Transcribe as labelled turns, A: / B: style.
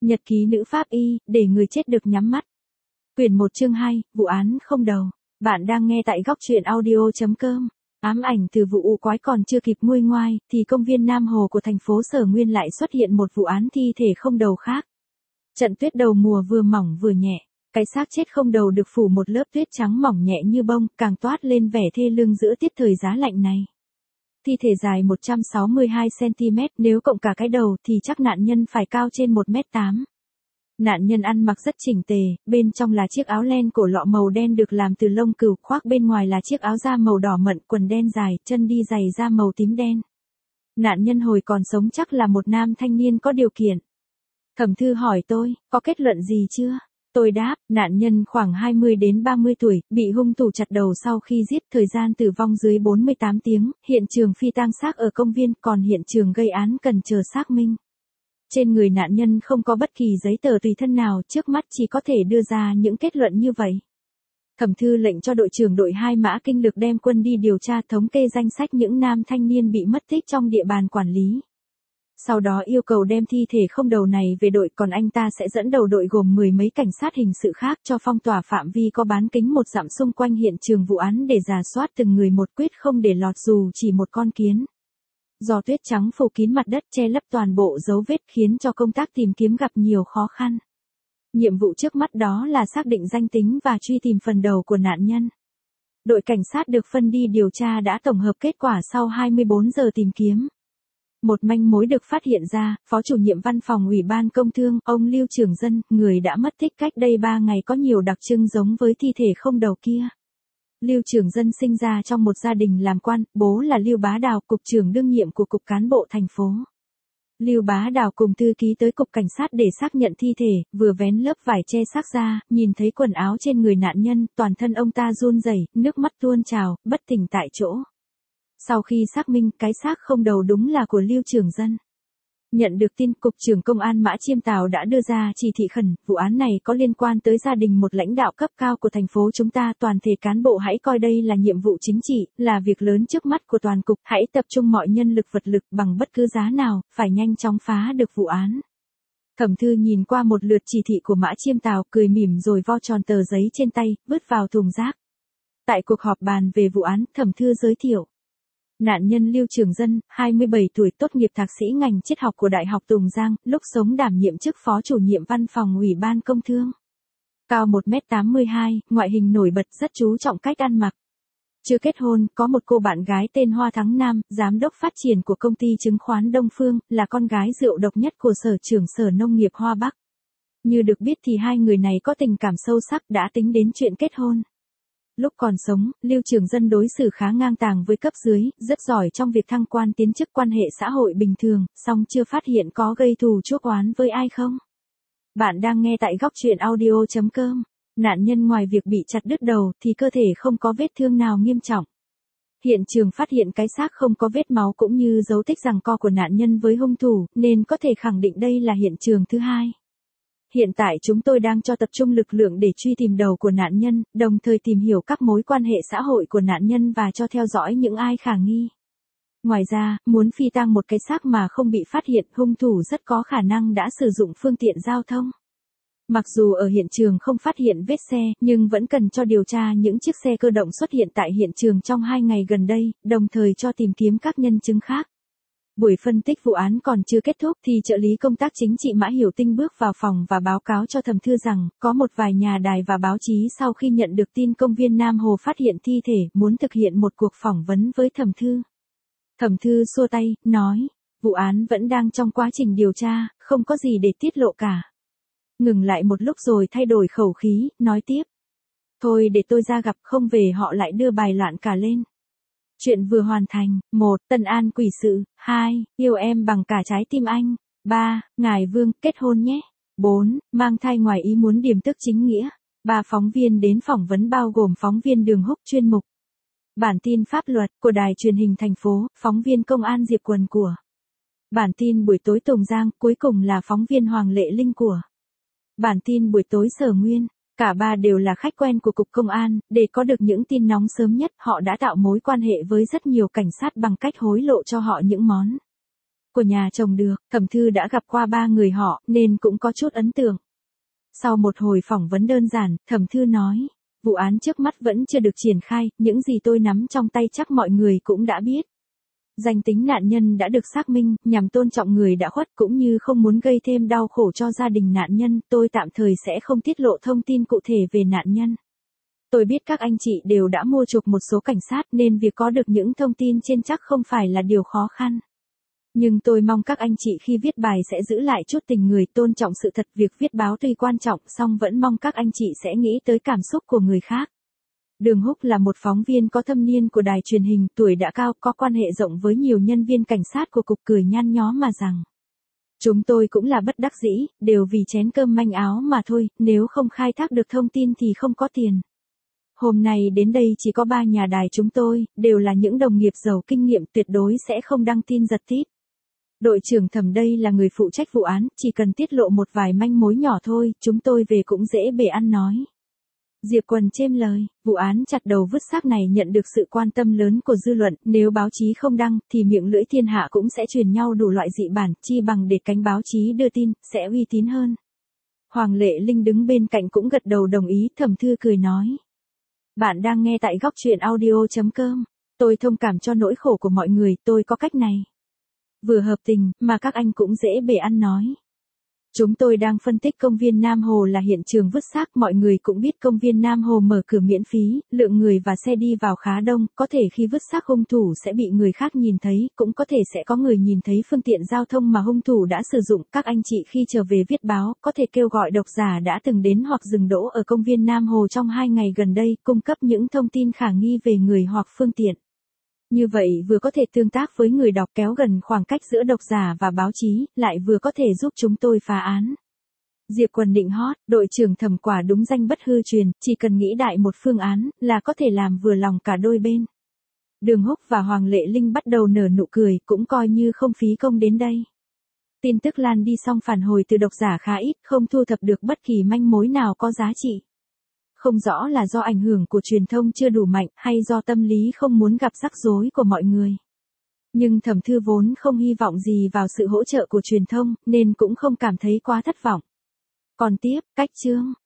A: Nhật ký nữ pháp y, để người chết được nhắm mắt. Quyển 1 chương 2, vụ án không đầu. Bạn đang nghe tại góc truyện audio.com. Ám ảnh từ vụ u quái còn chưa kịp nguôi ngoai, thì công viên Nam Hồ của thành phố Sở Nguyên lại xuất hiện một vụ án thi thể không đầu khác. Trận tuyết đầu mùa vừa mỏng vừa nhẹ, cái xác chết không đầu được phủ một lớp tuyết trắng mỏng nhẹ như bông, càng toát lên vẻ thê lương giữa tiết thời giá lạnh này. Thi thể dài 162cm, nếu cộng cả cái đầu thì chắc nạn nhân phải cao trên 1m8. Nạn nhân ăn mặc rất chỉnh tề, bên trong là chiếc áo len cổ lọ màu đen được làm từ lông cừu, khoác bên ngoài là chiếc áo da màu đỏ mận, quần đen dài, chân đi giày da màu tím đen. Nạn nhân hồi còn sống chắc là một nam thanh niên có điều kiện. Thẩm Thư hỏi tôi, có kết luận gì chưa? Tôi đáp, nạn nhân khoảng 20 đến 30 tuổi, bị hung thủ chặt đầu sau khi giết, thời gian tử vong dưới 48 tiếng, hiện trường phi tang xác ở công viên, còn hiện trường gây án cần chờ xác minh. Trên người nạn nhân không có bất kỳ giấy tờ tùy thân nào, trước mắt chỉ có thể đưa ra những kết luận như vậy. Thẩm Thư lệnh cho đội trưởng đội 2 Mã Kinh Lực đem quân đi điều tra thống kê danh sách những nam thanh niên bị mất tích trong địa bàn quản lý. Sau đó yêu cầu đem thi thể không đầu này về đội, còn anh ta sẽ dẫn đầu đội gồm 10 mấy cảnh sát hình sự khác cho phong tỏa phạm vi có bán kính 1 dặm xung quanh hiện trường vụ án để rà soát từng người một, quyết không để lọt dù chỉ một con kiến. Do tuyết trắng phủ kín mặt đất che lấp toàn bộ dấu vết khiến cho công tác tìm kiếm gặp nhiều khó khăn. Nhiệm vụ trước mắt đó là xác định danh tính và truy tìm phần đầu của nạn nhân. Đội cảnh sát được phân đi điều tra đã tổng hợp kết quả sau 24 giờ tìm kiếm. Một manh mối được phát hiện ra, Phó chủ nhiệm văn phòng Ủy ban Công Thương, ông Lưu Trường Dân, người đã mất tích cách đây 3 ngày có nhiều đặc trưng giống với thi thể không đầu kia. Lưu Trường Dân sinh ra trong một gia đình làm quan, bố là Lưu Bá Đào, cục trưởng đương nhiệm của Cục Cán bộ thành phố. Lưu Bá Đào cùng thư ký tới cục cảnh sát để xác nhận thi thể, vừa vén lớp vải che xác ra, nhìn thấy quần áo trên người nạn nhân, toàn thân ông ta run rẩy, nước mắt tuôn trào, bất tỉnh tại chỗ. Sau khi xác minh, cái xác không đầu đúng là của Lưu Trường Dân. Nhận được tin, Cục trưởng Công an Mã Chiêm Tào đã đưa ra chỉ thị khẩn, vụ án này có liên quan tới gia đình một lãnh đạo cấp cao của thành phố chúng ta, toàn thể cán bộ hãy coi đây là nhiệm vụ chính trị, là việc lớn trước mắt của toàn cục, hãy tập trung mọi nhân lực vật lực bằng bất cứ giá nào, phải nhanh chóng phá được vụ án. Thẩm Thư nhìn qua một lượt chỉ thị của Mã Chiêm Tào, cười mỉm rồi vo tròn tờ giấy trên tay, vứt vào thùng rác. Tại cuộc họp bàn về vụ án, Thẩm Thư giới thiệu. Nạn nhân Lưu Trường Dân, 27 tuổi, tốt nghiệp thạc sĩ ngành triết học của Đại học Tùng Giang, lúc sống đảm nhiệm chức phó chủ nhiệm văn phòng Ủy ban Công Thương. Cao 1m82, ngoại hình nổi bật, rất chú trọng cách ăn mặc. Chưa kết hôn, có một cô bạn gái tên Hoa Thắng Nam, giám đốc phát triển của công ty chứng khoán Đông Phương, là con gái rượu độc nhất của Sở trưởng Sở Nông nghiệp Hoa Bắc. Như được biết thì hai người này có tình cảm sâu sắc, đã tính đến chuyện kết hôn. Lúc còn sống, Lưu Trường Dân đối xử khá ngang tàng với cấp dưới, rất giỏi trong việc thăng quan tiến chức, quan hệ xã hội bình thường, song chưa phát hiện có gây thù chuốc oán với ai không. Bạn đang nghe tại góc truyện audio.com. Nạn nhân ngoài việc bị chặt đứt đầu thì cơ thể không có vết thương nào nghiêm trọng. Hiện trường phát hiện cái xác không có vết máu cũng như dấu tích giằng co của nạn nhân với hung thủ, nên có thể khẳng định đây là hiện trường thứ hai. Hiện tại chúng tôi đang cho tập trung lực lượng để truy tìm đầu của nạn nhân, đồng thời tìm hiểu các mối quan hệ xã hội của nạn nhân và cho theo dõi những ai khả nghi. Ngoài ra, muốn phi tang một cái xác mà không bị phát hiện, hung thủ rất có khả năng đã sử dụng phương tiện giao thông. Mặc dù ở hiện trường không phát hiện vết xe, nhưng vẫn cần cho điều tra những chiếc xe cơ động xuất hiện tại hiện trường trong 2 ngày gần đây, đồng thời cho tìm kiếm các nhân chứng khác. Buổi phân tích vụ án còn chưa kết thúc thì trợ lý công tác chính trị Mã Hiểu Tinh bước vào phòng và báo cáo cho Thẩm Thư rằng, có một vài nhà đài và báo chí sau khi nhận được tin công viên Nam Hồ phát hiện thi thể, muốn thực hiện một cuộc phỏng vấn với Thẩm Thư. Thẩm Thư xua tay, nói, vụ án vẫn đang trong quá trình điều tra, không có gì để tiết lộ cả. Ngừng lại một lúc rồi thay đổi khẩu khí, nói tiếp. Thôi để tôi ra gặp, không về họ lại đưa bài loạn cả lên. Chuyện vừa hoàn thành. 1. Tân An quỷ sự. 2. Yêu em bằng cả trái tim anh. 3. Ngài Vương, kết hôn nhé. 4. Mang thai ngoài ý muốn, điềm tức chính nghĩa. 3 phóng viên đến phỏng vấn bao gồm phóng viên Đường Húc chuyên mục bản tin pháp luật của Đài Truyền hình thành phố, phóng viên Công an Diệp Quần của bản tin buổi tối Tùng Giang, cuối cùng là phóng viên Hoàng Lệ Linh của bản tin buổi tối Sở Nguyên. Cả ba đều là khách quen của Cục Công an, để có được những tin nóng sớm nhất, họ đã tạo mối quan hệ với rất nhiều cảnh sát bằng cách hối lộ cho họ những món của nhà chồng được, Thẩm Thư đã gặp qua 3 người họ, nên cũng có chút ấn tượng. Sau một hồi phỏng vấn đơn giản, Thẩm Thư nói, vụ án trước mắt vẫn chưa được triển khai, những gì tôi nắm trong tay chắc mọi người cũng đã biết. Danh tính nạn nhân đã được xác minh, nhằm tôn trọng người đã khuất cũng như không muốn gây thêm đau khổ cho gia đình nạn nhân, tôi tạm thời sẽ không tiết lộ thông tin cụ thể về nạn nhân. Tôi biết các anh chị đều đã mua chuộc một số cảnh sát nên việc có được những thông tin trên chắc không phải là điều khó khăn. Nhưng tôi mong các anh chị khi viết bài sẽ giữ lại chút tình người, tôn trọng sự thật. Việc viết báo tuy quan trọng, song vẫn mong các anh chị sẽ nghĩ tới cảm xúc của người khác. Đường Húc là một phóng viên có thâm niên của đài truyền hình, tuổi đã cao, có quan hệ rộng với nhiều nhân viên cảnh sát của cục, cười nhăn nhó mà rằng. Chúng tôi cũng là bất đắc dĩ, đều vì chén cơm manh áo mà thôi, nếu không khai thác được thông tin thì không có tiền. Hôm nay đến đây chỉ có 3 nhà đài chúng tôi, đều là những đồng nghiệp giàu kinh nghiệm, tuyệt đối sẽ không đăng tin giật tít. Đội trưởng Thẩm đây là người phụ trách vụ án, chỉ cần tiết lộ một vài manh mối nhỏ thôi, chúng tôi về cũng dễ bề ăn nói. Diệp Quần chêm lời, vụ án chặt đầu vứt xác này nhận được sự quan tâm lớn của dư luận, nếu báo chí không đăng, thì miệng lưỡi thiên hạ cũng sẽ truyền nhau đủ loại dị bản, chi bằng để cánh báo chí đưa tin, sẽ uy tín hơn. Hoàng Lệ Linh đứng bên cạnh cũng gật đầu đồng ý, Thẩm Thư cười nói. Bạn đang nghe tại góc truyện audio.com. Tôi thông cảm cho nỗi khổ của mọi người, tôi có cách này. Vừa hợp tình, mà các anh cũng dễ bề ăn nói. Chúng tôi đang phân tích công viên Nam Hồ là hiện trường vứt xác, mọi người cũng biết công viên Nam Hồ mở cửa miễn phí, lượng người và xe đi vào khá đông, có thể khi vứt xác hung thủ sẽ bị người khác nhìn thấy, cũng có thể sẽ có người nhìn thấy phương tiện giao thông mà hung thủ đã sử dụng. Các anh chị khi trở về viết báo, có thể kêu gọi độc giả đã từng đến hoặc dừng đỗ ở công viên Nam Hồ trong 2 ngày gần đây, cung cấp những thông tin khả nghi về người hoặc phương tiện. Như vậy vừa có thể tương tác với người đọc, kéo gần khoảng cách giữa độc giả và báo chí, lại vừa có thể giúp chúng tôi phá án. Diệp Quần định hót, đội trưởng Thẩm quả đúng danh bất hư truyền, chỉ cần nghĩ đại một phương án, là có thể làm vừa lòng cả đôi bên. Đường Húc và Hoàng Lệ Linh bắt đầu nở nụ cười, cũng coi như không phí công đến đây. Tin tức lan đi xong phản hồi từ độc giả khá ít, không thu thập được bất kỳ manh mối nào có giá trị. Không rõ là do ảnh hưởng của truyền thông chưa đủ mạnh, hay do tâm lý không muốn gặp rắc rối của mọi người. Nhưng Thẩm Thư vốn không hy vọng gì vào sự hỗ trợ của truyền thông, nên cũng không cảm thấy quá thất vọng. Còn tiếp, cách chương.